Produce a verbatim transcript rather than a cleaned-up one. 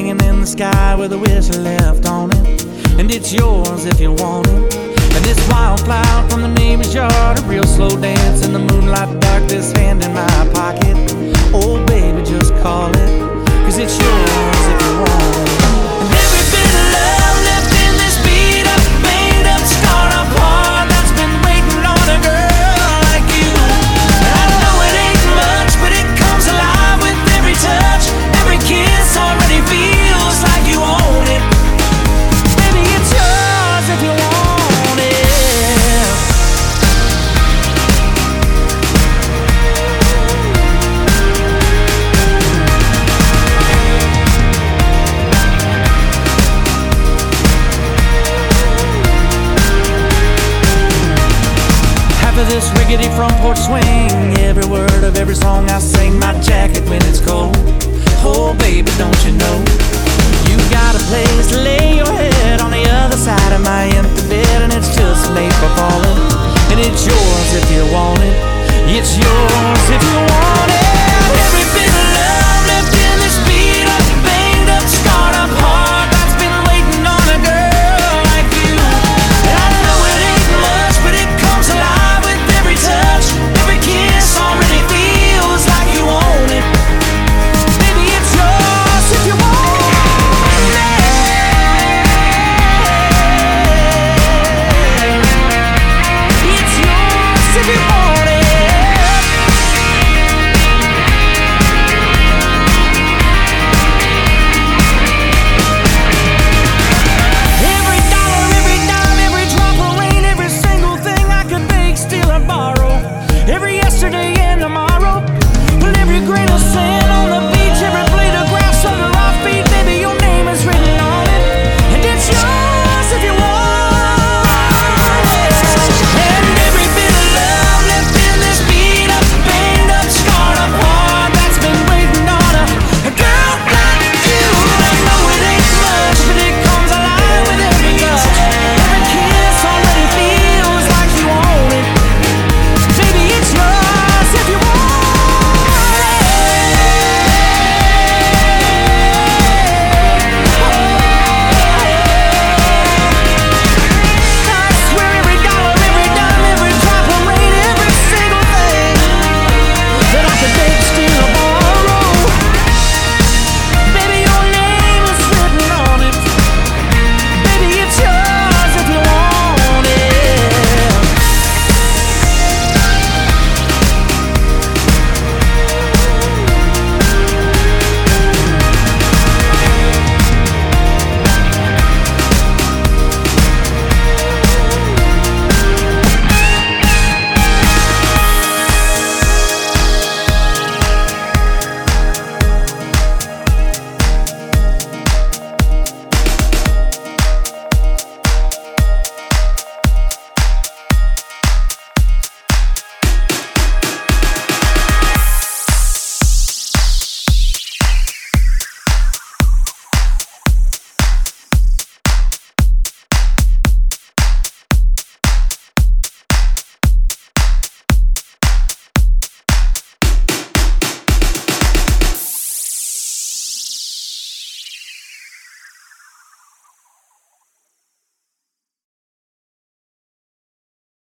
hanging in the sky with a whistle left on it. And it's yours if you want it. And this wild cloud from the neighbor's yard, a real slow dance in the moonlight dark, this hand in my pocket. Oh baby, just call it, 'cause it's yours if you want it. And every bit of love left in this beat up, made up, start up heart that's been waiting on a girl like you. I know it ain't much, but it comes alive with every touch. Every kiss already feels like you own it. Baby, it's yours if you want it. This rickety front porch swing, every word of every song I sing, my jacket when it's cold. Oh baby, don't you know you got a place to lay your head on the other side of my empty bed, and it's just late for falling. And it's yours if you want it. It's yours if you want it. Every bit